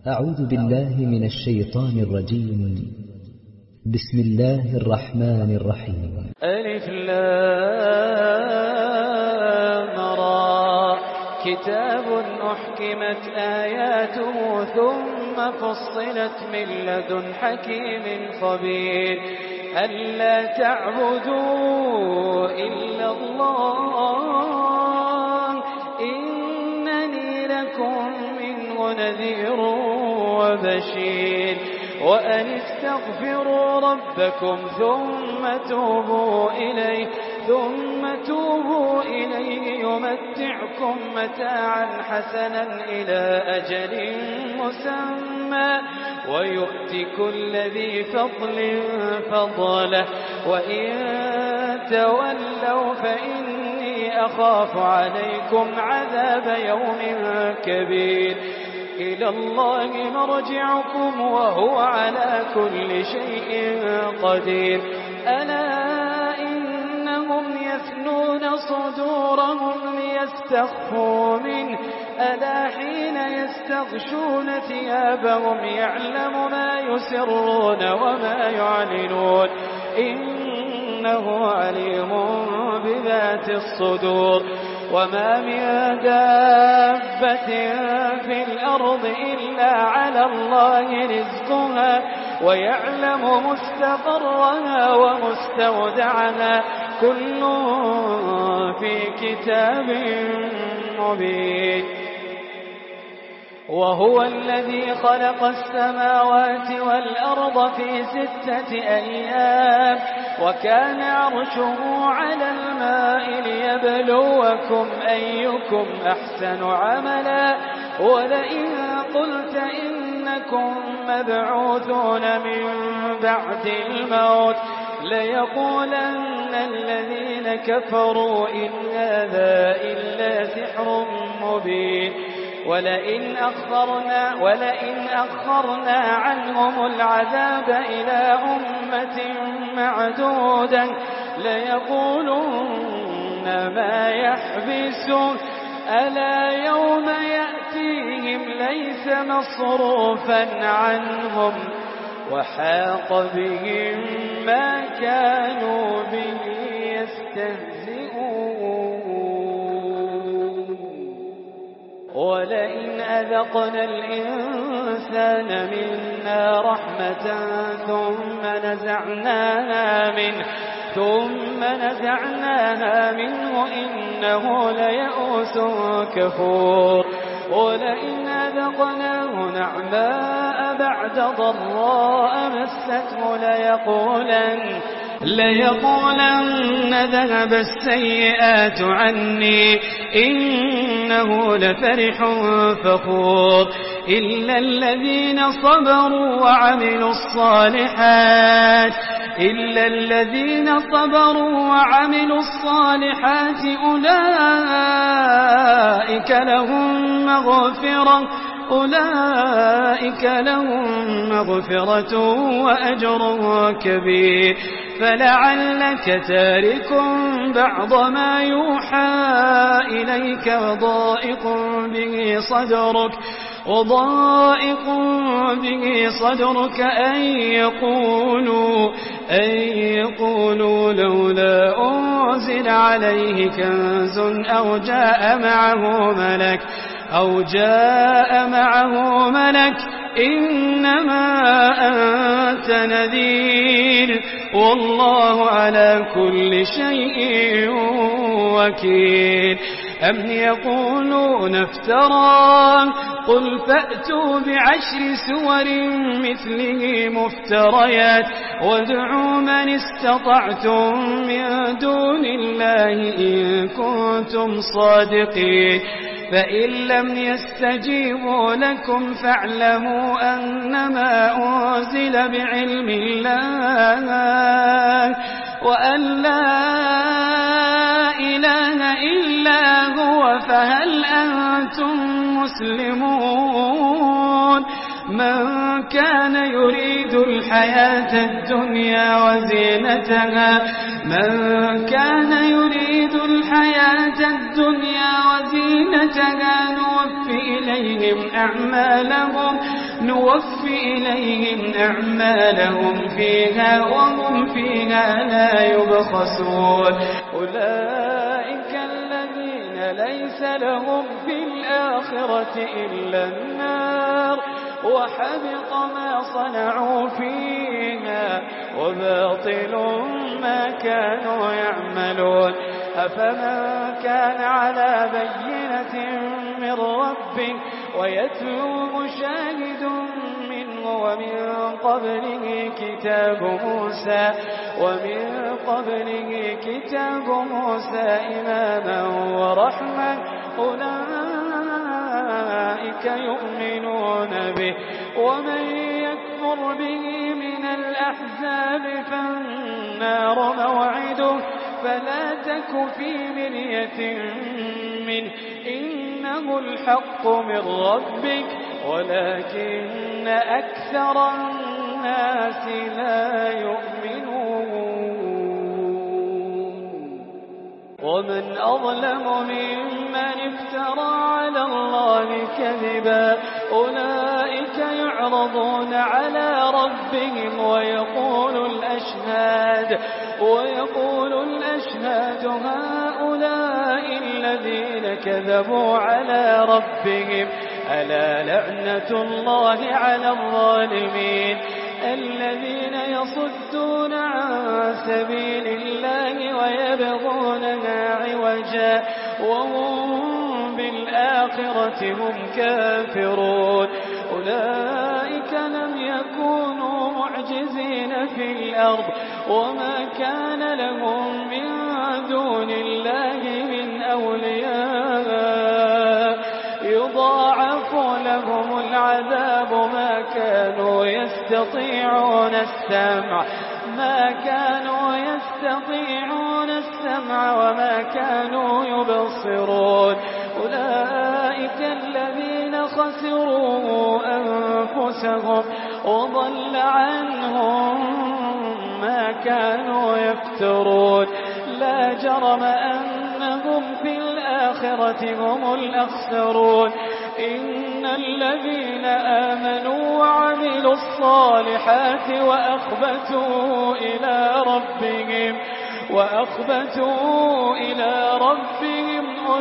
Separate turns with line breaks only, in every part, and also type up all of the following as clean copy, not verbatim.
أعوذ بالله من الشيطان الرجيم. بسم الله الرحمن الرحيم.
ألف لام را كتاب أحكمت آياته ثم فصلت من لدن حكيم خبير ألا تعبدوا إلا الله إنني لكم منه نذير وبشير وأن استغفروا ربكم ثم توبوا إليه يمتعكم متاعا حسنا إلى أجل مسمى ويؤت كل ذي فضل فضله وإن تولوا فإني أخاف عليكم عذاب يوم كبير إلى الله مرجعكم وهو على كل شيء قدير ألا إنهم يثنون صدورهم ليستخفوا منه ألا حين يستغشون ثيابهم يعلم ما يسرون وما يعلنون إنه عليم بذات الصدور وما من دابة في الأرض إلا على الله رزقها ويعلم مستقرها ومستودعها كل في كتاب مبين وهو الذي خلق السماوات والأرض في 6 أيام وكان عرشه على الماء ليبلوكم أيكم أحسن عملا ولئن قلت إنكم مبعوثون من بعد الموت ليقولن الذين كفروا إن هذا إلا سحر مبين ولئن أخرنا عنهم العذاب إلى أمة معدودة ليقولن ما يحبسون ألا يوم يأتيهم ليس مصروفا عنهم وحاق بهم ما كانوا به يستهزئون ولئن أذقنا الإنسان منا رحمة ثم نزعناها منه إنه ليئوس كفور ولئن أذقناه نعماء بعد ضراء مسته ليقولن ذهب السيئات عنّي إنه لفرح فخور إلا الذين صبروا وعملوا الصالحات أولئك لهم مغفرة وأجر كبير فلعلك تارك بعض ما يوحى إليك وضائق به صدرك أن يقولوا لولا أنزل عليه كنز أو جاء معه ملك إنما أنت نذير والله على كل شيء وكيل أم يقولون افتراه قل فأتوا ب10 سور مثله مفتريات وادعوا من استطعتم من دون الله إن كنتم صادقين فإن لم يستجيبوا لكم فاعلموا أنما أنزل بعلم الله وأن لا إله إلا هو فهل أنتم مسلمون من كان يريد الحياة الدنيا وزينتها نوفي إليهم أعمالهم نوفي إليهم أعمالهم فيها وهم فيها لا يبخسون أولئك الذين ليس لهم في الآخرة إلا النار وحبط ما صنعوا فيها وباطل ما كانوا يعملون أفمن كان على بينة من ربه ويتلوه شاهد منه ومن قبله كتاب موسى إماما ورحمة أولئك يؤمنون به ومن يكفر به من الأحزاب فالنار موعده فلا تك في مرية منه إنه الحق من ربك ولكن أكثر الناس لا يؤمنون ومن أظلم ممن افترى على الله كذبا أولئك يعرضون على ربهم ويقول الأشهاد هؤلاء الذين كذبوا على ربهم ألا لعنة الله على الظالمين الذين يصدون عن سبيل الله ويبغونها عوجا وهم بالآخرة هم كافرون أولئك لم يكونوا معجزين في الأرض وما كان لهم من دون الله من أولياء يضاعف لهم العذاب ما كانوا يستطيعون السمع وما كانوا يبصرون أولئك الذين خسروا أنفسهم وضل عنهم ما كانوا يفترون لا جرم أنهم في الآخرة هم الأخسرون إن الذين آمنوا وعملوا الصالحات وأخبتوا إلى ربهم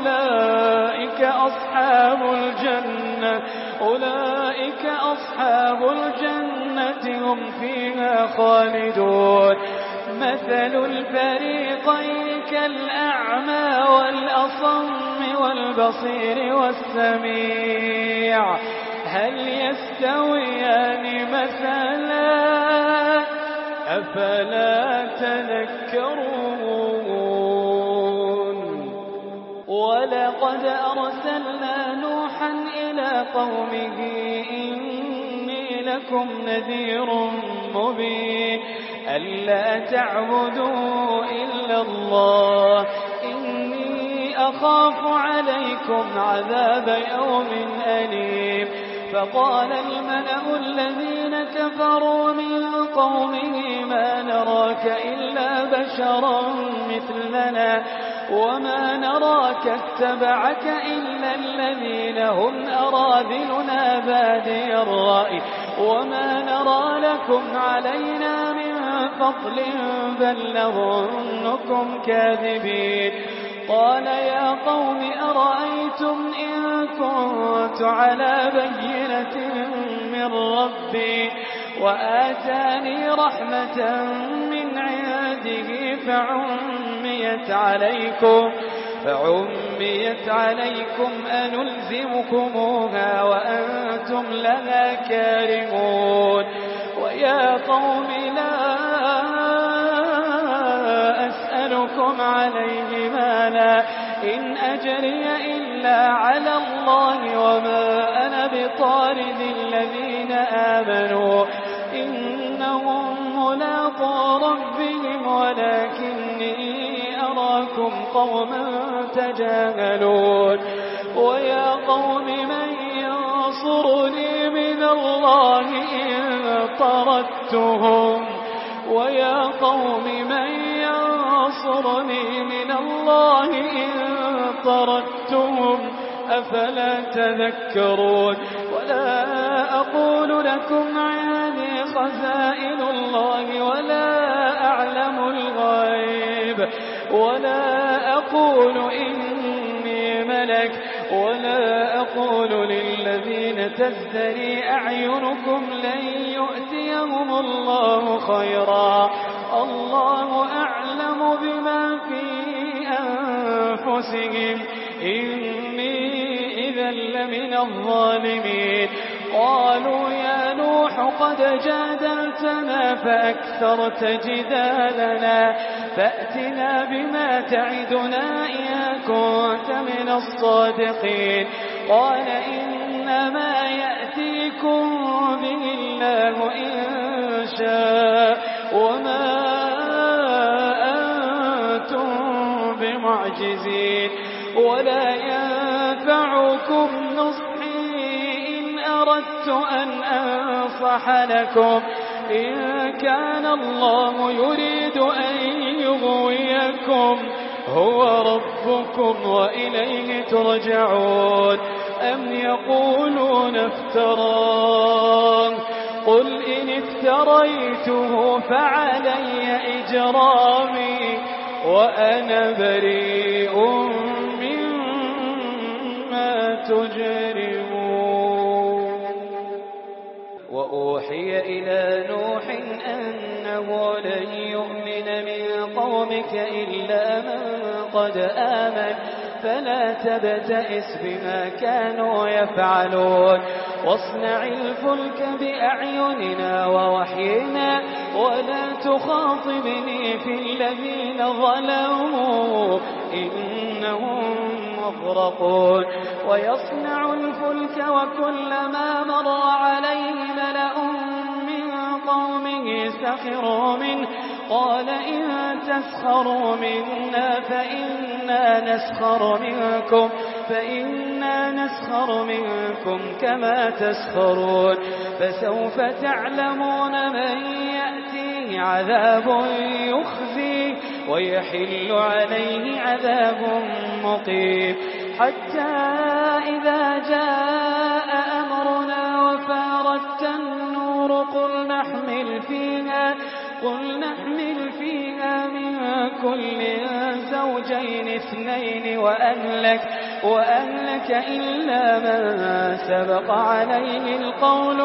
أولئك أصحاب الجنة هم فيها خالدون مثل الفريقين كالأعمى والأصم والبصير والسميع هل يستويان مثلا أفلا تذكرون ولقد أرسلنا نوحا إلى قومه إني لكم نذير مبين ألا تعبدوا إلا الله إني أخاف عليكم عذاب يوم أليم فقال الملأ الذين كفروا من قومه ما نراك إلا بشرا مثلنا وما نراك اتبعك إلا الذين هم أراذلنا بادي الرأي وما نرى لكم علينا من فضل بل نظنكم كاذبين قال يا قوم أرأيتم إن كنت على بينة من ربي وآتاني رحمة من عنده فعميت عليكم أنلزمكموها وأنتم لها كارهون ويا قوم لا أسألكم عليه مالا إن أجري إلا على الله وما أنا بطارد الذين آمنوا إنهم ملاقو ربهم ولكني أراكم قوما تجاهلون ويا قوم من ينصرني من الله إن طردتهم أفلا تذكرون ولا أقول لكم عندي خزائن الله ولا أقول إني ملك ولا أقول للذين تزدري أعينكم لن يؤتيهم الله خيرا الله أعلم بما في أنفسهم إني إذا لمن الظالمين قالوا يا نوح قد جادلتنا فأكثرت جدالنا فأتنا بما تعدنا إن كنت من الصادقين قال إنما يأتيكم به الله إن شاء وما أنتم بمعجزين ولا ينفعكم نصحي إن أردت أن أنصح لكم إن كان الله يريد أن يغويكم هو ربكم وإليه ترجعون أم يقولون افتراه قل إن افتريته فعلي إجرامي وأنا بريء مما تجرمون وأوحي إلى نوح أنه لن يؤمن من قومك إلا من قد آمن فلا تبتئس بما كانوا يفعلون واصنع الفلك بأعيننا ووحينا ولا تخاطبني في الذين ظلموا إنهم مغرقون ويصنع الفلك وكلما مر عليه ملأ من قومه سخروا منه قال إن تسخروا منا فإنا نسخر منكم كما تسخرون فسوف تعلمون من يأتيه عذاب يخزيه ويحل عليه عذاب مقيم حتى إذا جاء أمرنا وفارت النور قل نحمل فيها من كل زوجين اثنين وأهلك إلا من سبق عليه القول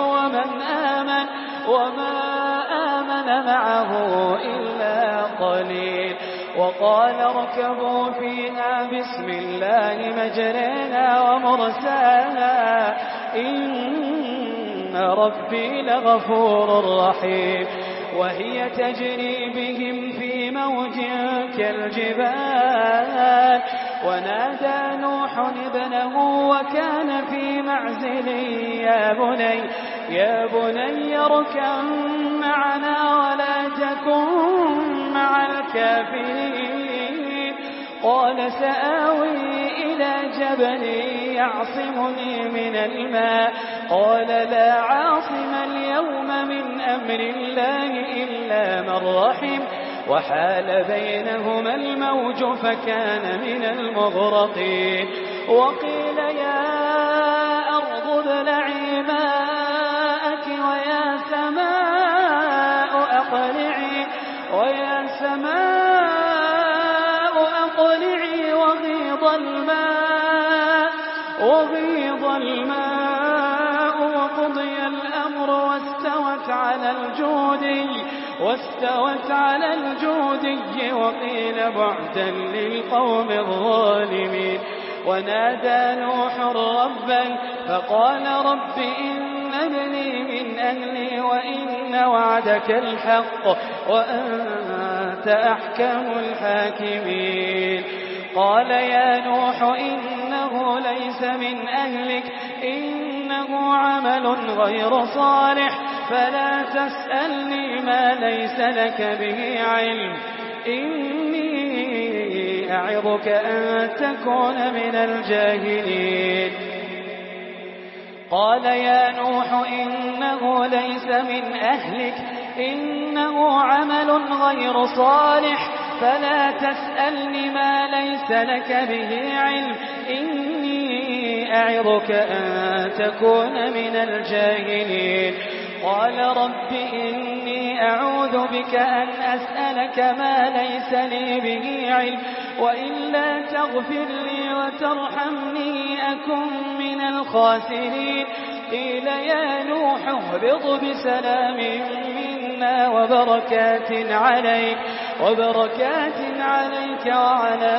وما آمن معه إلا قليل وقال اركبوا فيها بسم الله مجريها ومرساها إن ربي لغفور رحيم وهي تجري بهم في موج كالجبال ونادى نوح ابنه وكان في معزل يا بني اركب معنا ولا تكن مع الكافرين قال سآوي إلى جبل يعصمني من الماء قال لا عاصم اليوم من أمر الله إلا من رحم وحال بينهما الموج فكان من المغرقين وقيل يا أرض ابلعي ماءك ويا سماء أقلعي وغيض الماء وقضي الأمر واستوت على الجودي وقيل بعدا للقوم الظالمين ونادى نوح ربه فقال رب إن ابني من أهلي وإن وعدك الحق وأنت أحكم الحاكمين قال يا نوح إنه ليس من أهلك إنه عمل غير صالح فلا تسألني ما ليس لك به علم إني أعظك أن تكون من الجاهلين قال يا نوح إنه ليس من أهلك إنه عمل غير صالح فلا تسألني ما ليس لك به علم إني أعظك أن تكون من الجاهلين قال رب إني أعوذ بك أن أسألك ما ليس لي به علم وإلا تغفر لي وترحمني أكن من الخاسرين قيل يا نوح اهبط بسلام منا وبركات عليك وعلى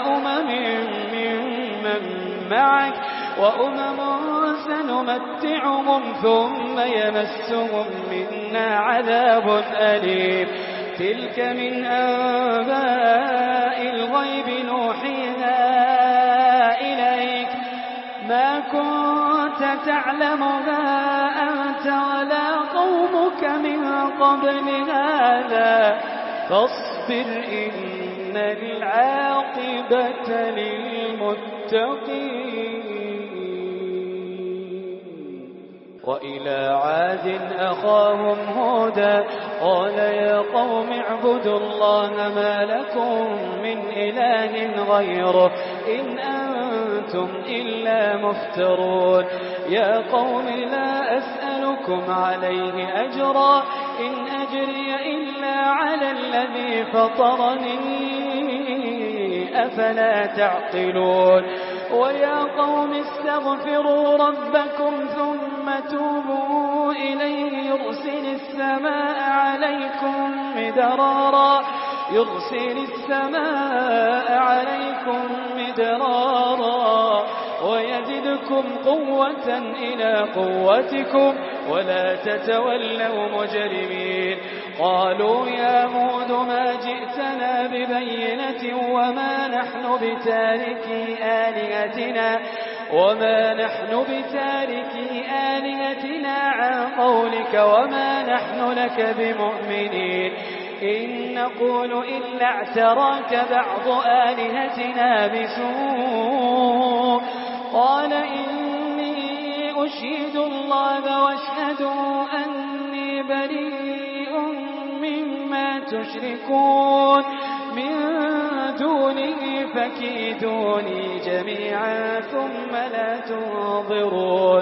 ممن معك وأمم سنمتعهم ثم يمسهم منا عذاب أليم تلك من أنباء الغيب نوحيها إليك ما كنت تعلمها أنت ولا قومك من قبل هذا فاصبر إن العاقبة للمتقين وإلى عاد أخاهم هودا قال يا قوم اعبدوا الله ما لكم من إله غيره إن أنتم إلا مفترون يا قوم لا أسألكم عليه أجرا إن أجري إلا على الذي فطرني أفلا تعقلون ويا قوم استغفروا ربكم ثم توبوا إليه يرسل السماء عليكم مدرارا ويزدكم قوة إلى قوتكم ولا تتولوا مجرمين قالوا يا هود ما جئتنا ببينة وما نحن بتاركي آلهتنا عن قولك وما نحن لك بمؤمنين إن نقول إلا اعتراك بعض آلهتنا بسوء قال إني أشهد الله واشهدوا أني بريء مما تشركون من دونه فكيدوني جميعا ثم لا تنظرون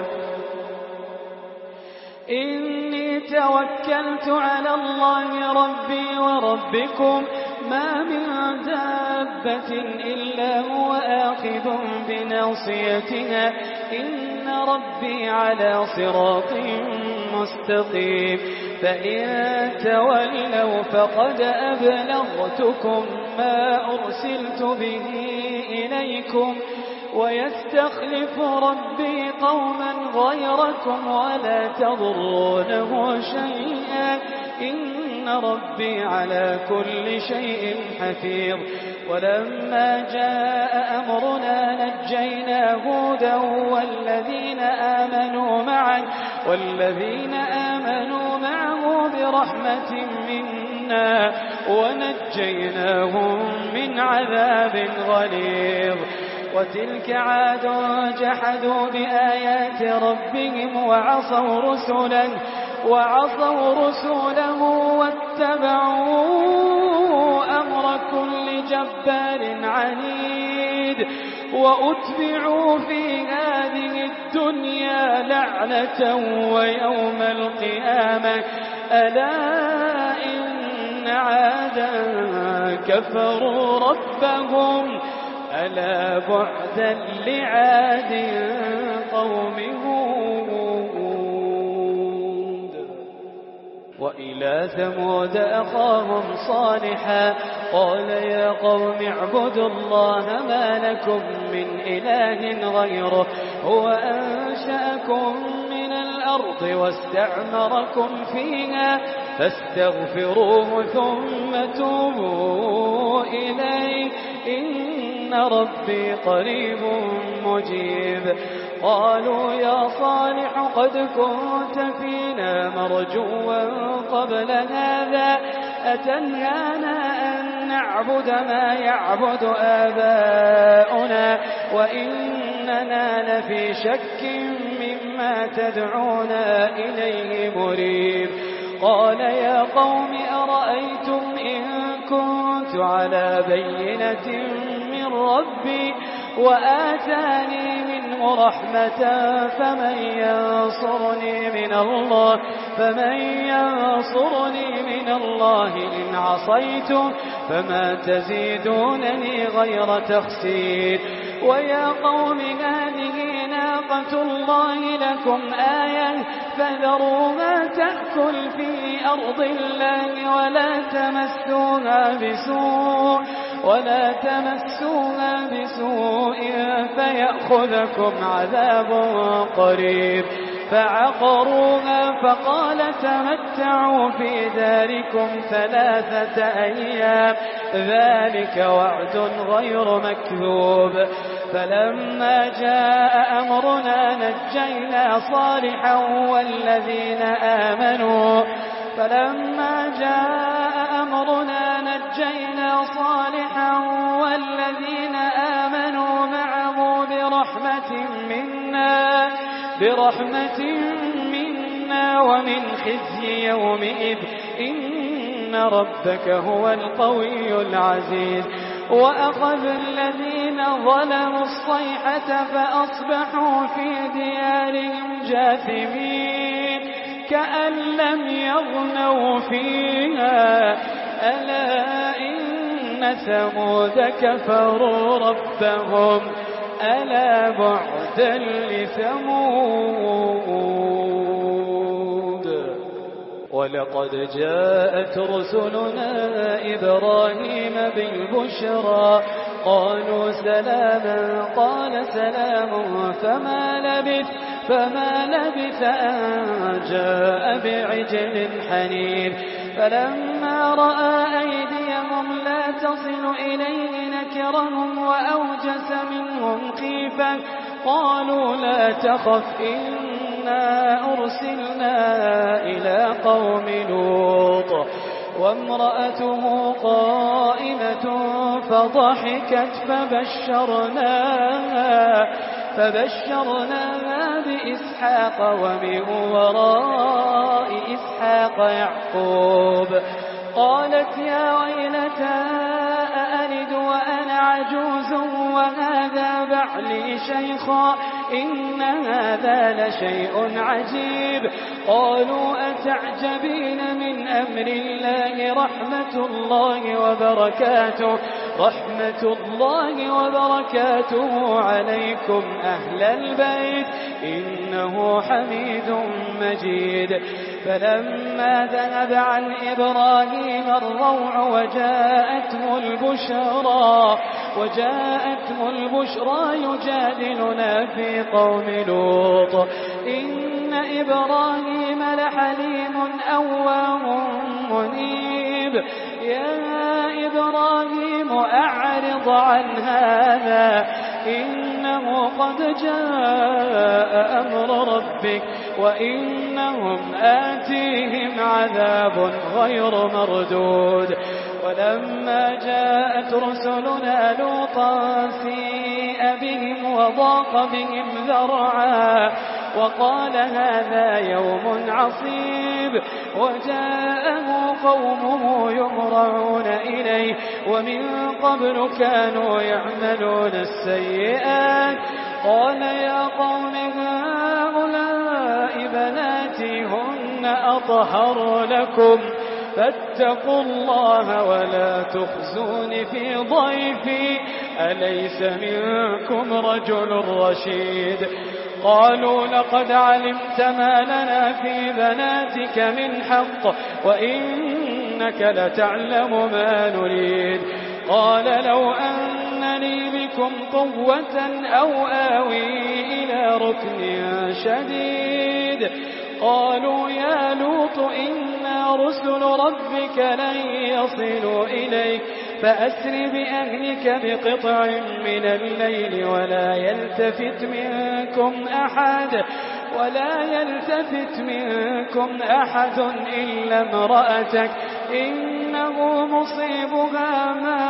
إني توكلت على الله ربي وربكم ما من دابة إلا هو آخذ بناصيتها إن ربي على صراط مستقيم فإن تولوا فقد أبلغتكم ما أرسلت به إليكم ويستخلف ربي قوما غيركم ولا تضرونه شيئا إن ربي على كل شيء حفيظ ولما جاء أمرنا نجينا هودا والذين آمنوا معه برحمة منا ونجيناهم من عذاب غليظ وتلك عاد جحدوا بآيات ربهم وعصوا رسله واتبعوا أمر كل جبار عنيد وأتبعوا في هذه الدنيا لعنة ويوم القيامة ألا إن عادا كفروا ربهم ألا بعدا لعاد قوم هود وإلى ثمود أخاهم صالحا قال يا قوم اعبدوا الله ما لكم من إله غيره هو أنشأكم من الأرض واستعمركم فيها فاستغفروه ثم توبوا إليه إن ربي قريب مجيب قالوا يا صالح قد كنت فينا مرجوا قبل هذا أتنهانا أن نعبد ما يعبد آباؤنا وإننا لفي شك مما تدعونا إليه مريب قال يا قوم أرأيتم إن كنت على بينة من ربي وآتاني منه رحمة فمن ينصرني من الله إن عصيته فما تزيدونني غير تخسير ويا قوم هذه ناقة الله لكم آية فذروها تأكل في أرض الله ولا تمسوها بسوء فيأخذكم عذاب قريب فعقروها فقال تمتعوا في داركم 3 أيام ذلك وعد غير مكذوب فلما جاء أمرنا نجينا صالحا والذين آمنوا معه برحمة منا ومن خزي يومئذ إن ربك هو القوي العزيز وأخذ الذين ظلموا الصيحة فأصبحوا في ديارهم جاثمين كأن لم يغنوا فيها ألا إن ثمود كفروا ربهم ألا بعدا لثمود ولقد جاءت رسلنا إبراهيم بالبشرى قالوا سلاما قال سلام فما لبث أن جاء بعجل حنيذ فلما رأى أيديهم لا تصل إليه نكرهم وأوجس منهم خيفة قالوا لا تخف إنا أرسلنا إلى قوم لوط وامرأته قائمة فضحكت فبشرناها بإسحاق ومن وراء إسحاق يعقوب قالت يا ويلتى أألد وأنا عجوز وهذا بعلي شيخا إن هذا لشيء عجيب قالوا أتعجبين من أمر الله رحمة الله وبركاته عليكم أهل البيت إنه حميد مجيد فلما ذهب عن إبراهيم الروع وجاءته البشرى يجادلنا في قوم لوط إن إبراهيم لحليم أواه منيب يا إبراهيم أعرض عن هذا إنه قد جاء أمر ربك وإنهم آتيهم عذاب غير مردود ولما جاءت رسلنا لوطا سيء بهم وضاق بهم ذرعا وقال هذا يوم عصيب وجاءه قومه يهرعون إليه ومن قبل كانوا يعملون السيئات قال يا قوم هؤلاء بناتي هن أطهر لكم فاتقوا الله ولا تخزون في ضيفي أليس منكم رجل رشيد قالوا لقد علمت ما لنا في بناتك من حق وإنك لتعلم ما نريد قال لو أن لي بكم قوة أو آوي إلى ركن شديد قالوا يا لوط إنا رسل ربك لن يصلوا إليك فأسر بأهلك بقطع من الليل ولا يلتفت منكم أحد إلا امرأتك إنه مصيبها ما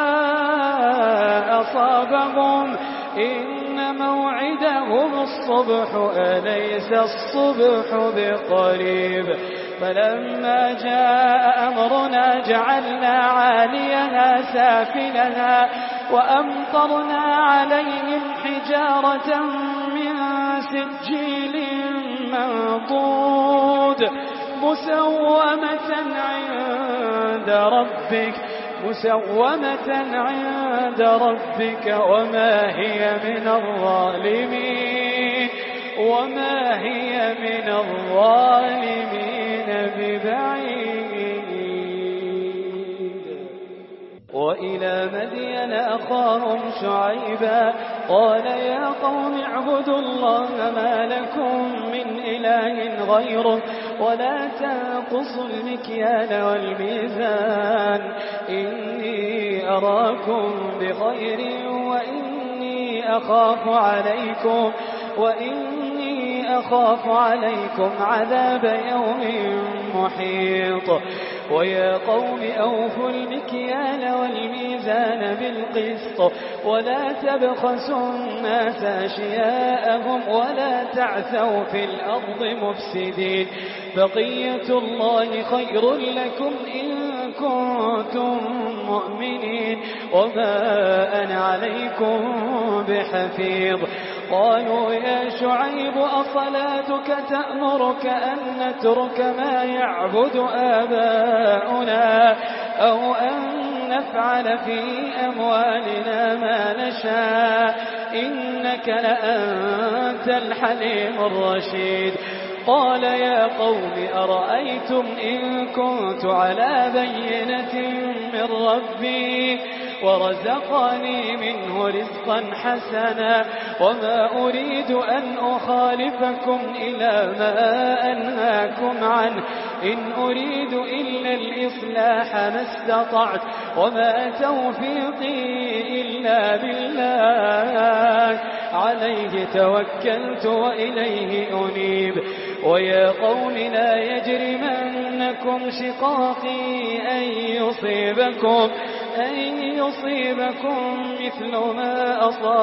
أصابهم إن موعدهم الصبح أليس الصبح بقريب فلما جاء أمرنا جعلنا عاليها سافلها وأمطرنا عليهم حجارة سجيل منضود مسومة عند ربك وما هي من الظالمين ببعيد. وإلى مدين أخاهم شعيبا قال يا قوم اعبدوا الله ما لكم من إله غيره ولا تنقصوا المكيال والميزان إني أراكم بخير وإني أخاف عليكم عذاب يوم محيط. ويا قوم أوفوا المكيال والميزان بالقسط ولا تبخسوا الناس أشياءهم ولا تعثوا في الأرض مفسدين بقية الله خير لكم إن كنتم مؤمنين وما أنا عليكم بحفيظ. قالوا يا شعيب أصلاتك تأمرك أن نترك ما يعبد آباؤنا أو أن نفعل في أموالنا ما نشاء إنك لأنت الحليم الرشيد. قال يا قوم أرأيتم إن كنت على بينة من ربي ورزقني منه رزقا حسنا وما أريد أن أخالفكم إلى ما أنهاكم عنه إن أريد إلا الإصلاح ما استطعت وما توفيقي إلا بالله عليه توكلت وإليه أنيب. ويا قوم لا يجرمنكم شقاقي أن يصيبكم مثل ما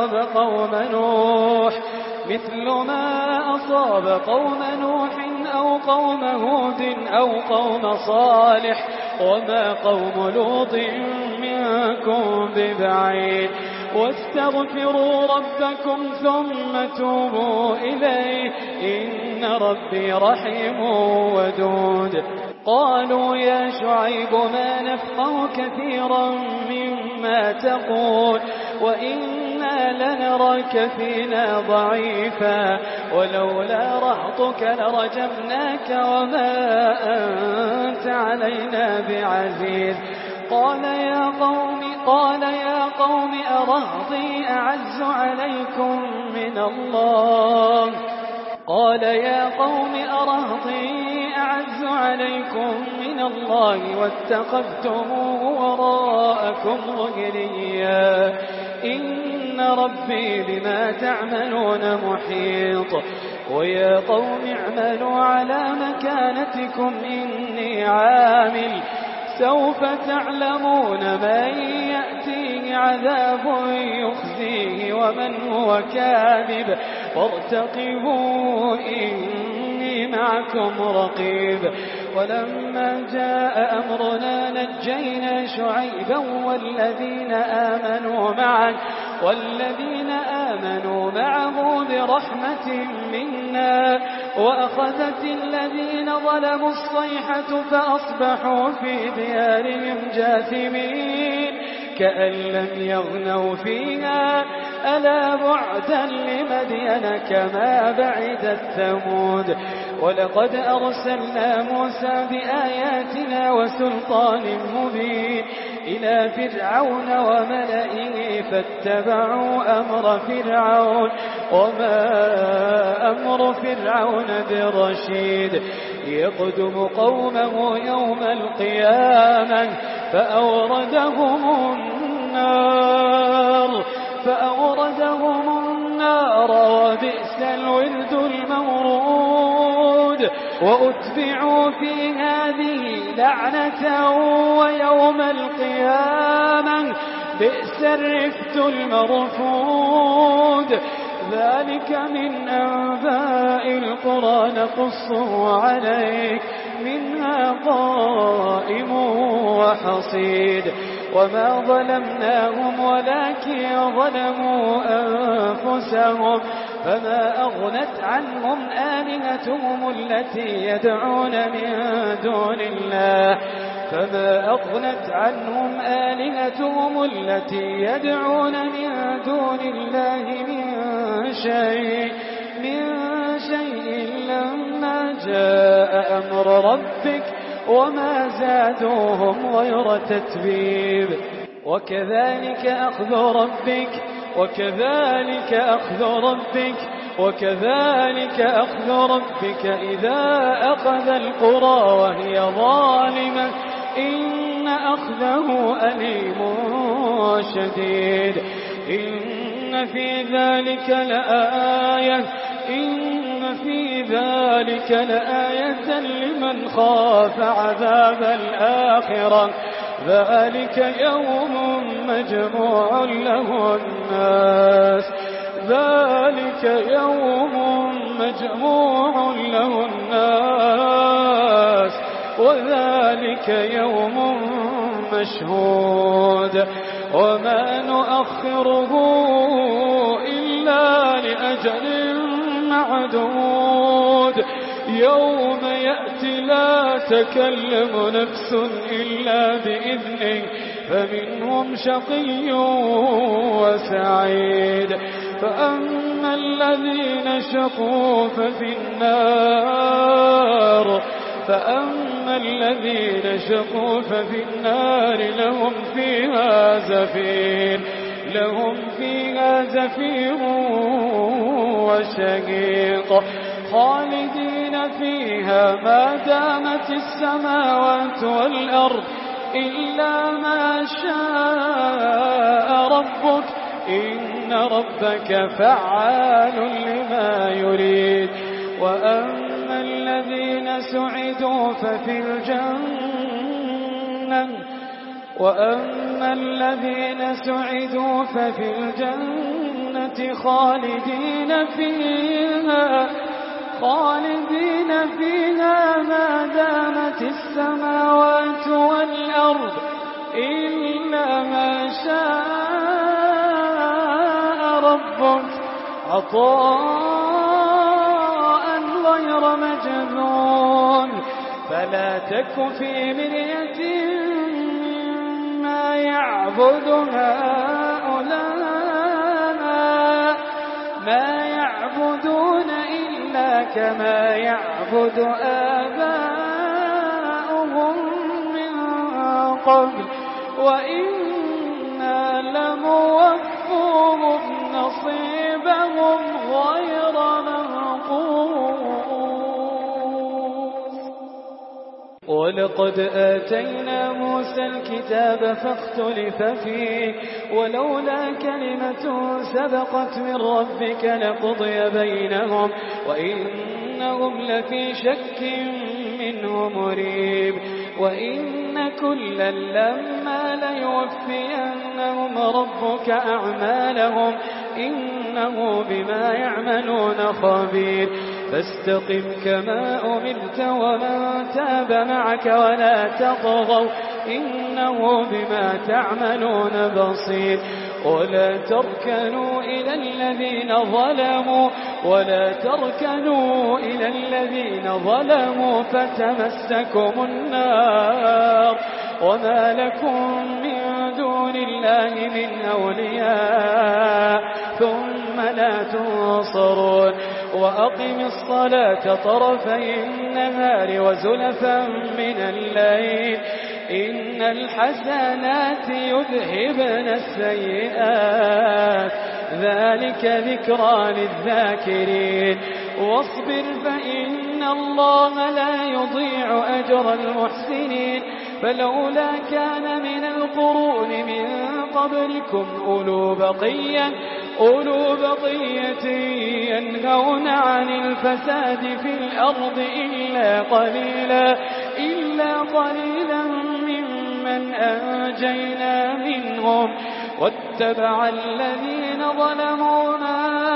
أصاب قوم نوح أو قوم هود أو قوم صالح وما قوم لوط منكم ببعيد. واستغفروا ربكم ثم توبوا إليه إن ربي رحيم ودود. قالوا يا شعيب ما نفقه كثيرا مما تقول وإنا لنراك فينا ضعيفا ولولا رهطك لرجمناك وما أنت علينا بعزيز. قال يا قوم أرهطي أعز عليكم من الله واتخذتموه وراءكم ظهريا إن ربي بما تعملون محيط. ويا قوم اعملوا على مكانتكم إني عامل سوف تعلمون من يأتيه عذاب يخزيه ومن هو كاذب وارتقبوا إني معكم رقيب. ولما جاء أمرنا نجينا شعيبا والذين آمنوا معه برحمة منا وأخذت الذين ظلموا الصيحة فأصبحوا في ديارهم جاثمين كأن لم يغنوا فيها ألا بعدا لمدين كما بعدت ثمود. ولقد أرسلنا موسى بآياتنا وسلطان مبين إلى فرعون وملئه فاتبعوا أمر فرعون وما أمر فرعون برشيد. يقدم قومه يوم القيامة فأوردهم النار وبئس الورد المورود. وأتبعوا في هذه لعنة ويوم القيامة بئس الرفد المرفود. ذلك من أنباء القرى نقصه عليك منها قائم وحصيد. وما ظلمناهم ولكن ظلموا أنفسهم فما أغنت عنهم آلهتهم التي يدعون من دون الله فما أغنت عنهم آلهتهم التي يدعون من دون الله من شيء لما جاء أمر ربك وما زادوهم غير تتبيب وكذلك أخذ ربك إذا أخذ القرى وهي ظالمة إن أخذه أليم شديد إن في ذلك لآية لمن خاف عذاب الآخرة ذلك يوم مجموع له الناس وذلك يوم مشهود وما نؤخره إلا لأجل معدود يوم يأتي لا تكلم نفس إلا بإذنه فمنهم شقي وسعيد فأما الذين شقوا ففي النار لهم فيها زفير وشهيق خالدين فيها ما دامت السماوات والأرض إلا ما شاء ربك إن ربك فعال لما يريد وأما الذين سعدوا ففي الجنة خالدين فيها ما دامت السماوات والأرض إلا ما شاء ربك عطاء غير مجنون فلا تك في مرية مما يعبد هؤلاء ما يعبدون إلا كما يعبد آباؤهم من قبل وإنا لموفوهم نصيبهم غير منقوص ولقد آتينا موسى الكتاب فاختلف فيه ولولا كلمة سبقت من ربك لقضي بينهم وإنهم لفي شك منه مريب وإن كلا لما ليوفينهم ربك أعمالهم إنه بما يعملون خبير فاستقم كما أمرت ومن تاب معك ولا تطغوا إنه بما تعملون بصير ولا تركنوا إلى الذين ظلموا فتمسكم النار وما لكم من دون الله من أولياء ثم لا تنصرون وأقم الصلاة طرفي النهار وزلفا من الليل إن الحسنات يذهبن السيئات ذلك ذكرى للذاكرين واصبر فإن الله لا يضيع أجر المحسنين فلولا كان من القرون من قبلكم أولو بقية ينهون عن الفساد في الأرض إلا قليلا ممن أنجينا منهم واتبع الذين ظلموا ما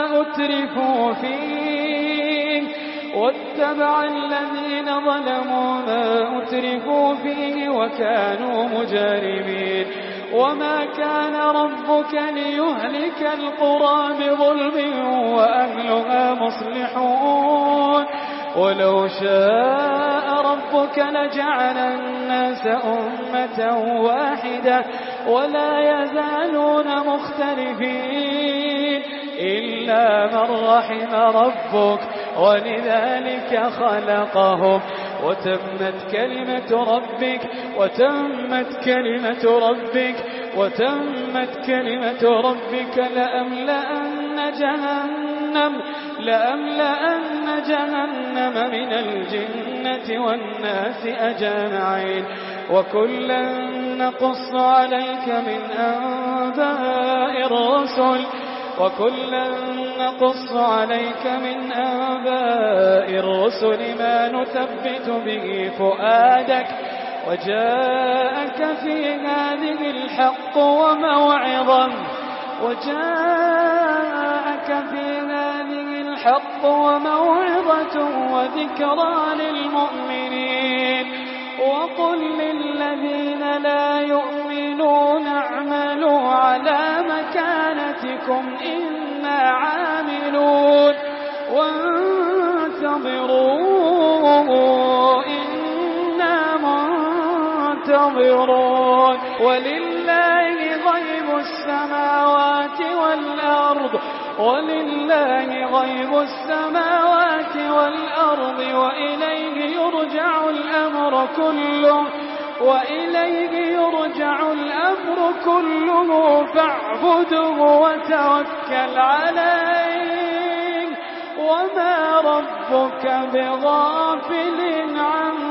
أترفوا فيه وكانوا مجرمين وما كان ربك ليهلك القرى بظلم وأهلها مصلحون ولو شاء ربك لجعل الناس أمة واحدة ولا يزالون مختلفين إلا من رحم ربك ولذلك خلقهم وتمت كلمة ربك لأملأن جهنم من الجنة والناس أجمعين وكلا نقص عليك من أنباء الرسل ما نثبت به فؤادك وجاءك في هذه الحق وموعظة وذكرى للمؤمنين وقل للذين لا يؤمنون اعملوا على مكانتكم إنا عاملون وانتظروا إنا منتظرون ولله غيب السماوات والأرض وإليه يرجع الأمر كله فاعبده وتوكل عليه وما ربك بغافل عما